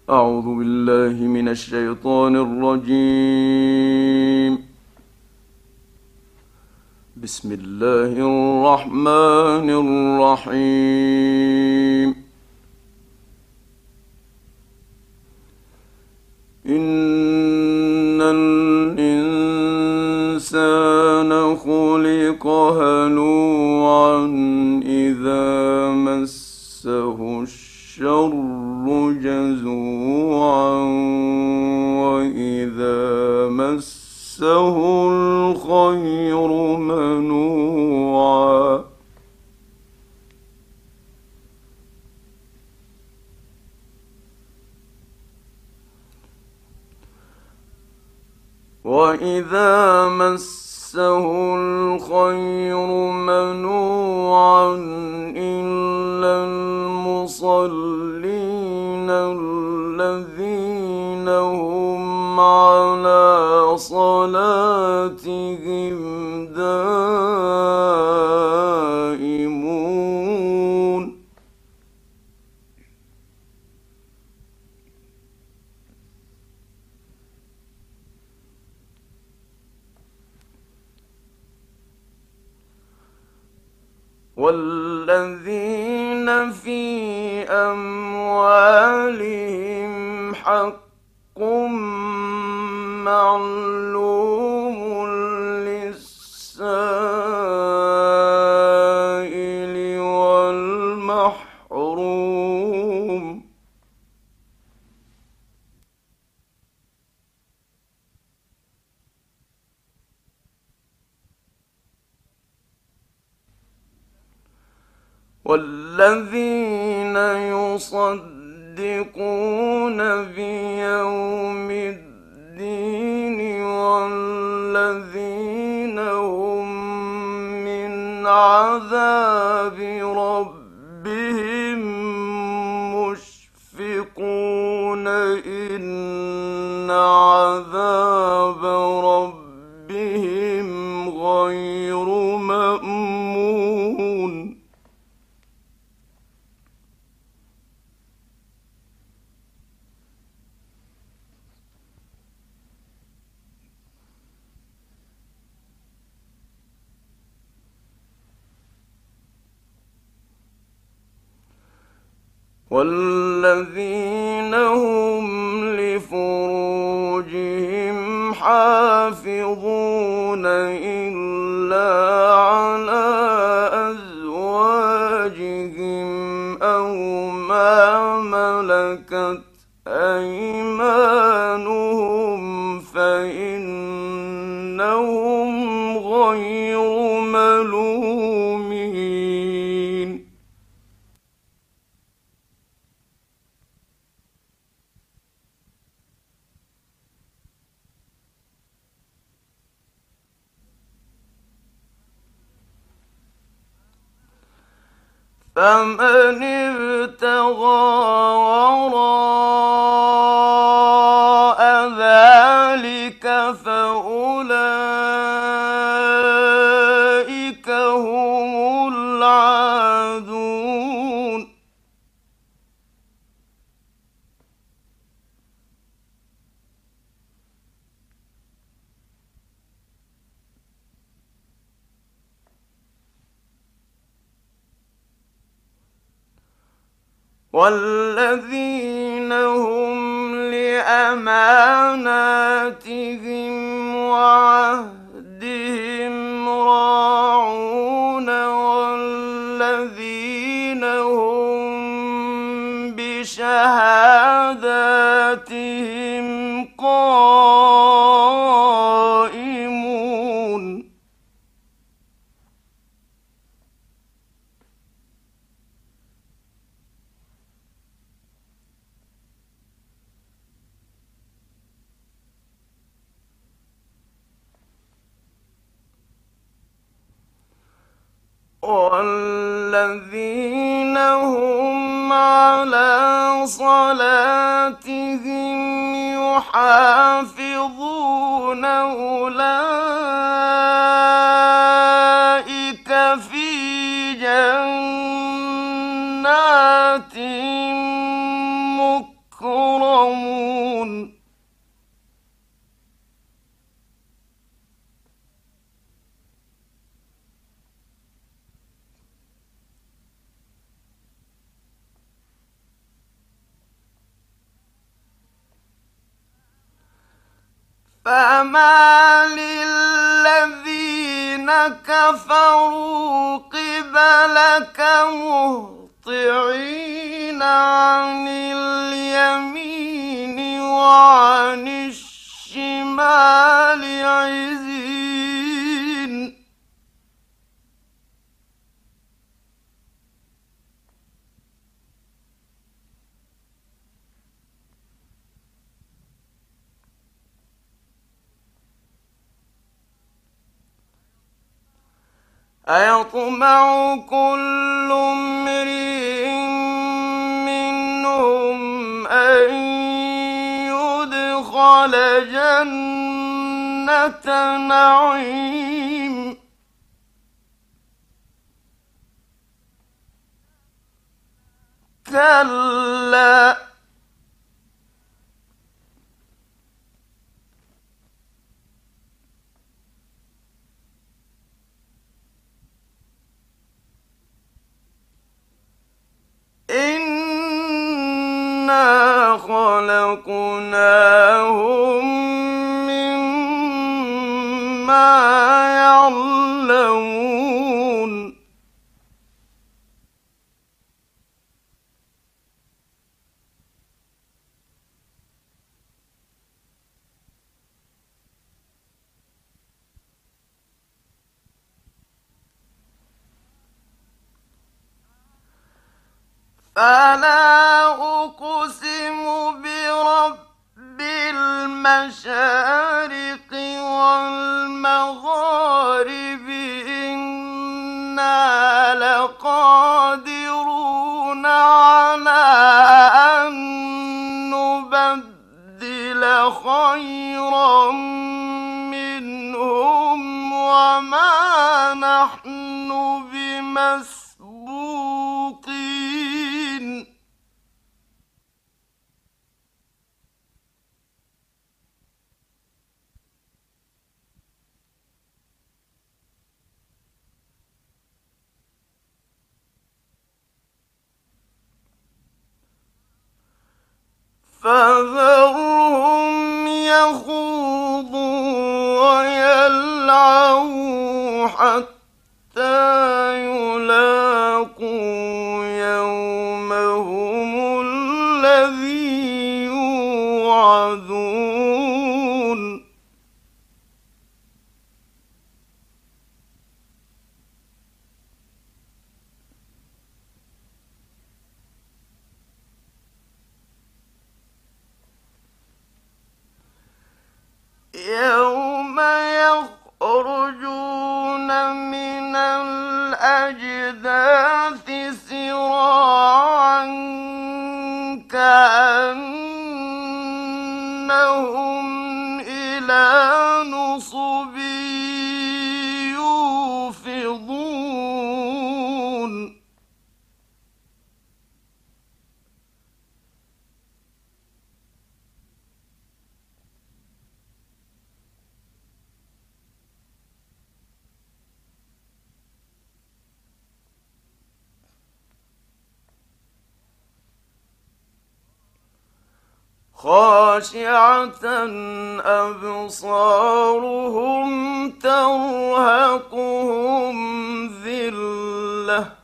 أعوذ بالله من الشيطان الرجيم. بسم الله الرحمن الرحيم. إن الإنسان خلق هلوعا إذا مسه الشر جزوعا وإذا مسه الخير منوعا. وإذا مسه الخير منوعا إلا المصلين الذين هم على صلاتهم دائمون. والذين في أموالهم حق معلوم للسائل والمحروم. والذين يصدقون بيوم الدين والذين هم من عذاب ربهم مشفقون إن عذاب ربهم غير مأمون. والذين هم لفروجهم حافظون إلا على أزواجهم أو ما ملكت أيمانهم فإنهم غير ملومين. فمن ابتغى وراء ذلك فأولئك هم العادون. والذين هم لأماناتهم وعهدهم راعون والذين هم بشهاداتهم قائمون. والذين هم على صلاتهم يحافظون أولئك في جنات مكرمون. فمال الذين كفروا قبلك مهطعين عن اليمين وعن الشمال عزين أيطمع كل امرئ منهم أن يدخل جنة نعيم كلا إنا خلقناهم مما يعلمون فلا أقسم برب المشارق والمغارب إنا لقادرون على أن نبدل خيرا منهم وما نحن بمسبوقين فذرهم يخوضوا ويلعبوا حتى يلاقوا يومهم الذي يوعدون يوم يخرجون من الأجداث سراعا كأنهم إلى نصب يوفضون خاشعة أبصارهم ترهقهم ذلة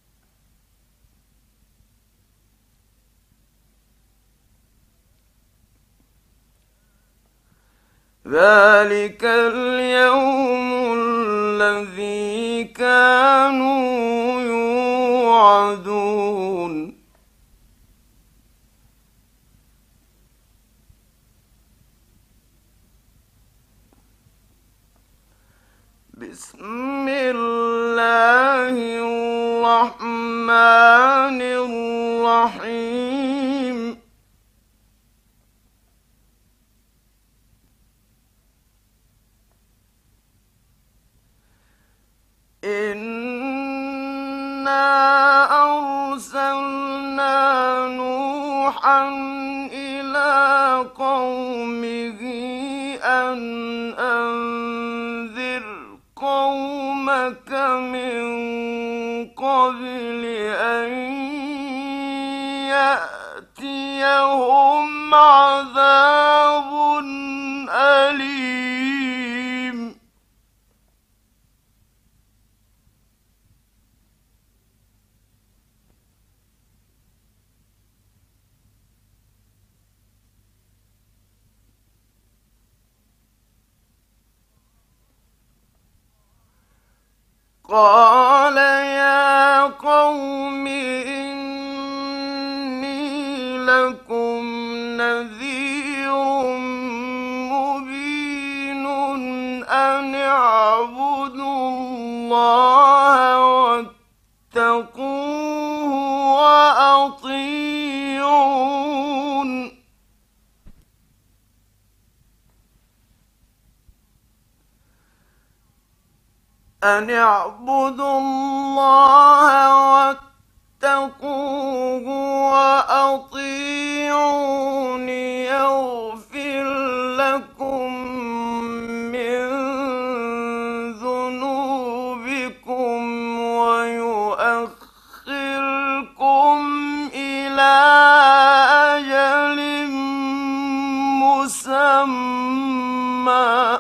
ذلك اليوم الذي كانوا يوعدون بسم الله الرحمن الرحيم إنا أرسلنا نوحا إلى قومه أن أنذر قومك من قبل أن يأتيهم عذاب أليم قال يا قوم إني لكم نذير مبين أن اعبدوا الله واتقوه وأطيعون أن اعبدوا الله واتقوه وأطيعون يغفر لكم من ذنوبكم ويؤخركم إلى أجل مسمى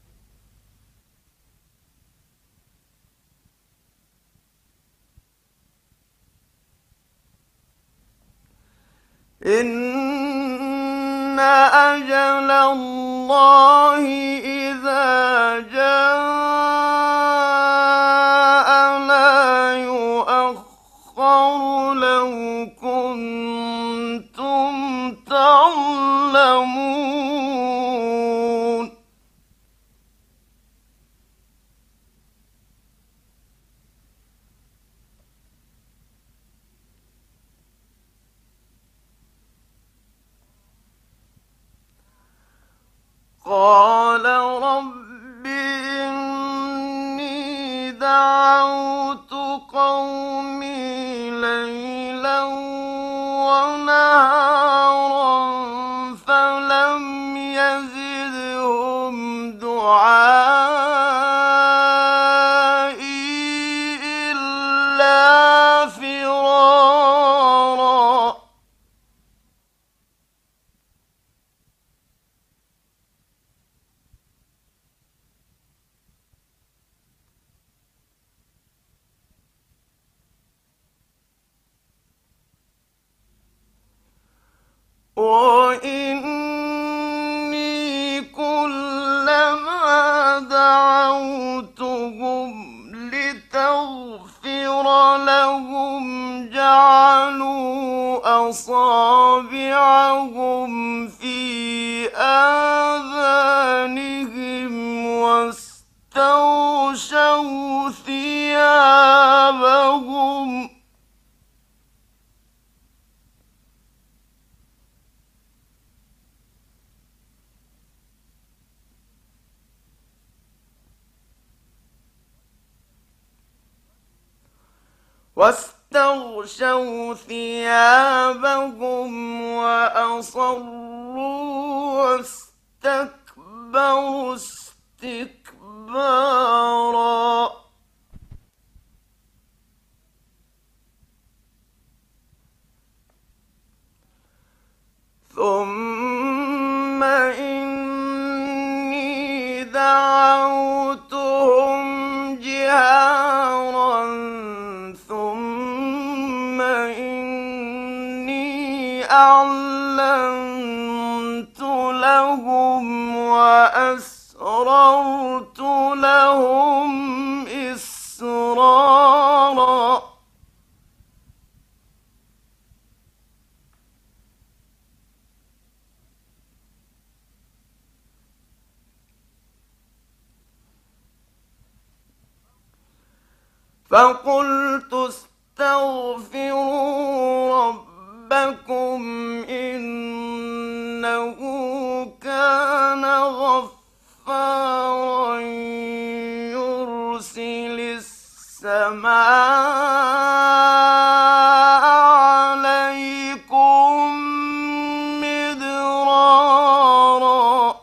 إن أجل الله إذا جاء لا يؤخر لو كنتم تعلمون قال رب إني دعوت قومي ليلا ونهارا فلم يزدهم دعائي إلا فرارا وإني كلما دعوتهم لتغفر لهم جعلوا أصابعهم في آذانهم واستغشوا ثيابهم وأصروا واستكبروا استكبارا ثم إني دعوتهم جهارا ثم إني أعلنت لهم وأسررت لهم إسرارا فقلت استغفروا ربكم إنه كان غفارا يرسل السماء عليكم مدرارا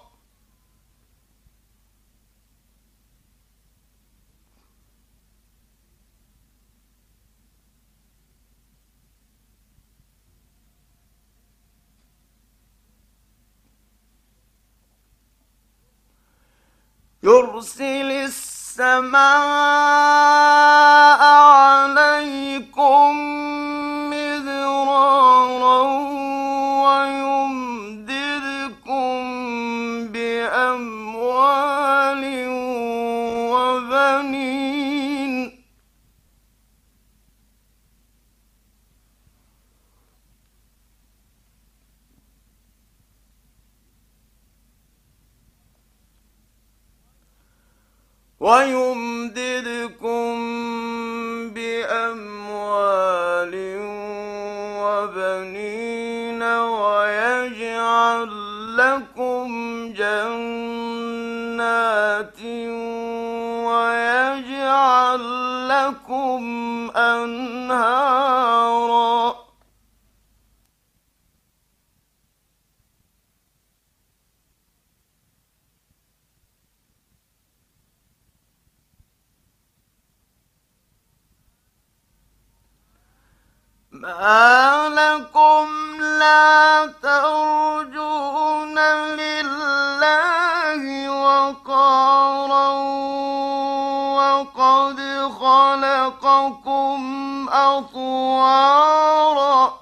يرسل السماء عليكم مدرارا ويمددكم بأموال وبنين ويمددكم بأموال وبنين ويجعل لكم جنات ويجعل لكم أنهارا. ما لكم لا ترجون لله وقارا وقد خلقكم أطوارا.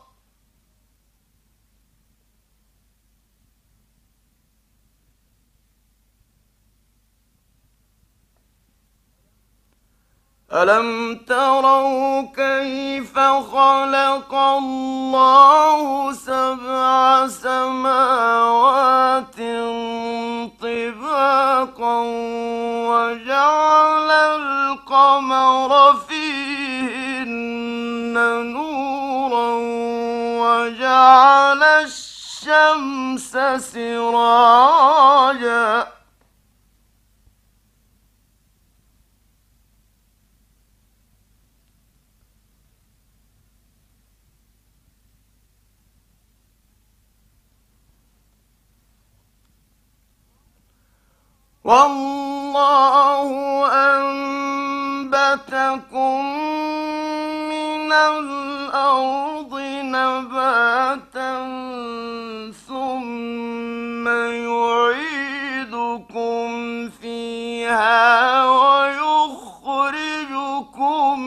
ألم تروا كيف خلق الله سبع سماوات طباقا وجعل القمر فيهن نورا وجعل الشمس سراجا. والله أنبتكم من الأرض نباتا ثم يعيدكم فيها ويخرجكم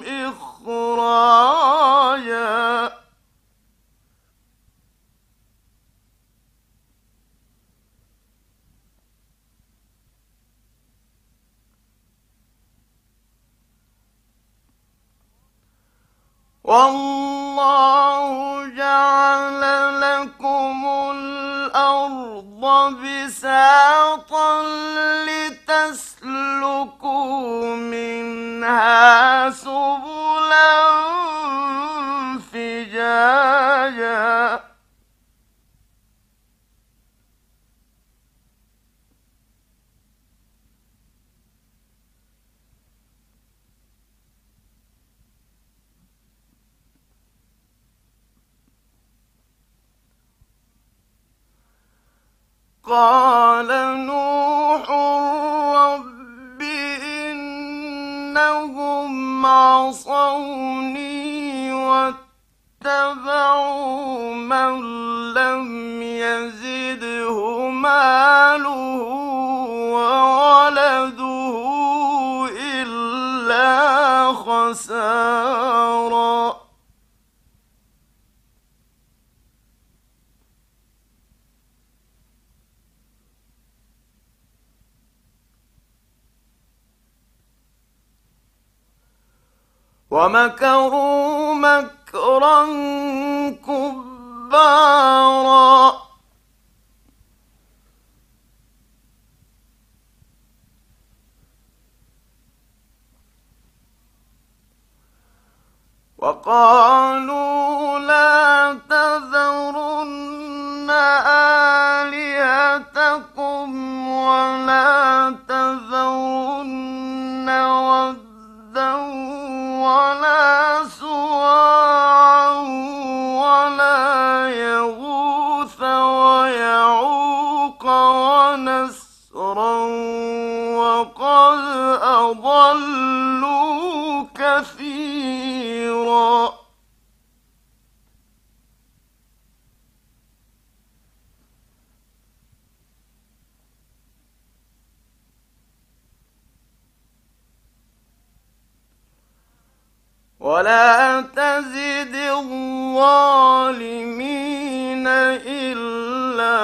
إخراجا. والله جعل لكم الأرض بساطا لتسلكوا منها سبلا فجاجا. قال نوح رب إنهم عصوني واتبعوا من لم يزده ماله وولده إلا خسارا. ومكروا مكرا كبارا. وقالوا لا تذرن آلهتكم ولا تذرن ودا ولا سواعا ولا يغوث ويعوق ونسرا وقد أضلوا كثيرا. ولا تزد الظالمين إلا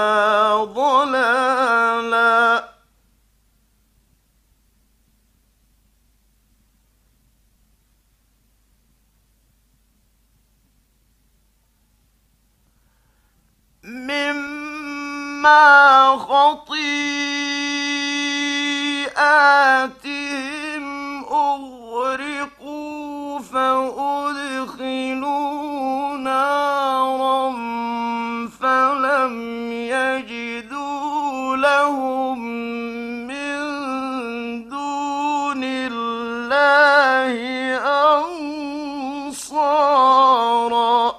ضلالا. مما خطيئاتهم لم يجدوا لهم من دون الله أنصارا.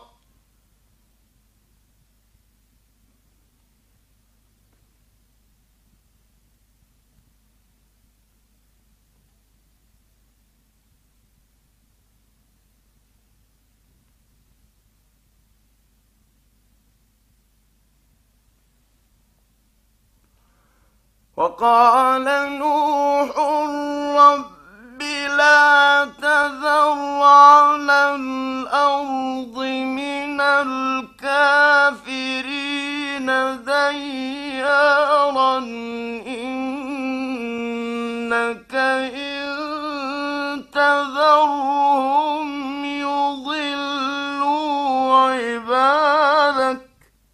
وقال نوح رب لا تذر على الأرض من الكافرين ديارا إنك إن تذرهم يضلوا عبادك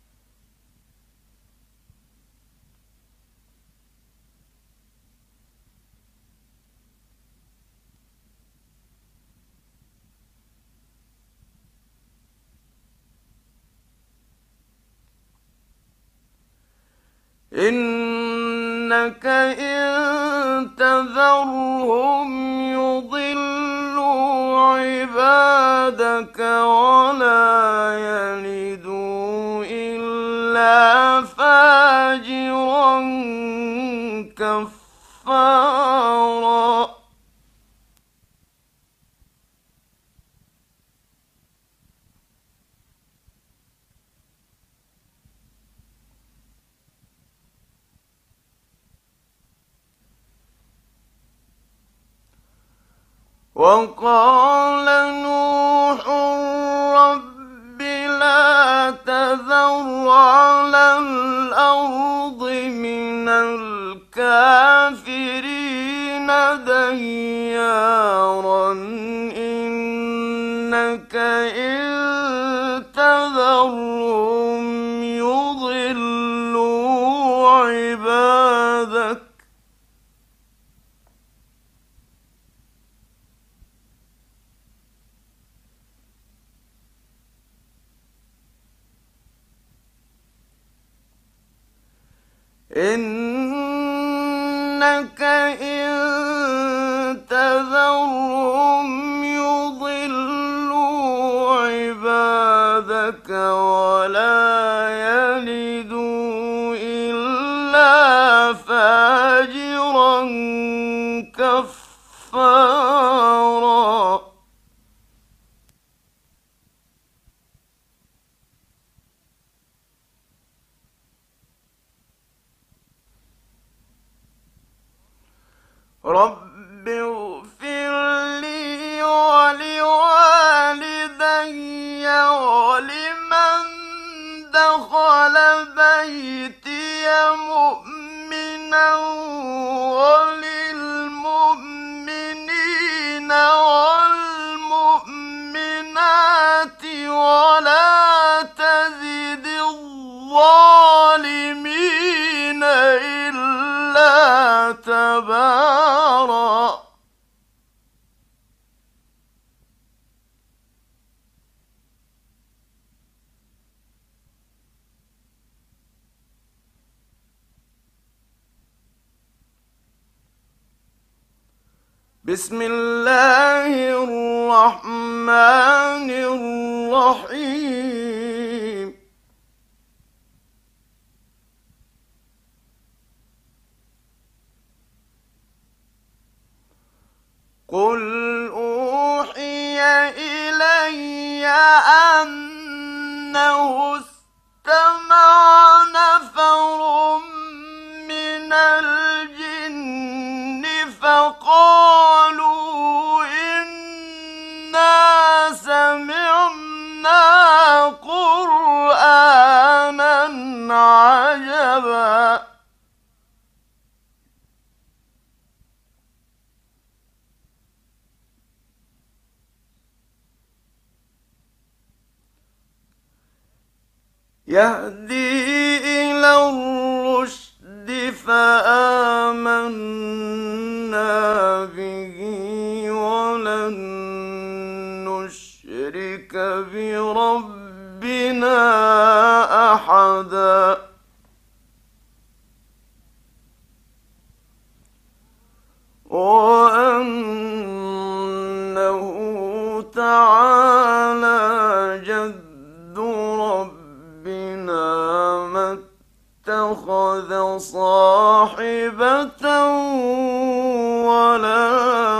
إنك إن تذرهم يضلوا عبادك ولا يلدوا إلا فاجرا كفارا. وقال نوح رب لا تذر على الأرض من الكافرين ديارا إنك إن تذرهم يضلوا عبادك إنك إن تذرهم يضلوا عبادك ولا يلدوا إلا فاجرا كفارا. رب اغفر لي ولوالدي ولمن دخل بيتي مؤمنا وللمؤمنين والمؤمنات ولا تزد الظالمين إلا تبارا. بسم الله الرحمن الرحيم. قل أوحي إلي أنه استمع نفر من الجن فقالوا إنا سمعنا قرآنا عجبا يهدي إلى الرشد فآمنا به ولن نشرك بربنا أحدا وأنه تعالى جد ربنا ما اتخذ صاحبة ولا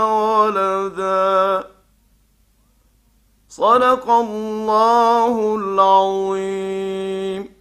ولدا. صدق الله العظيم.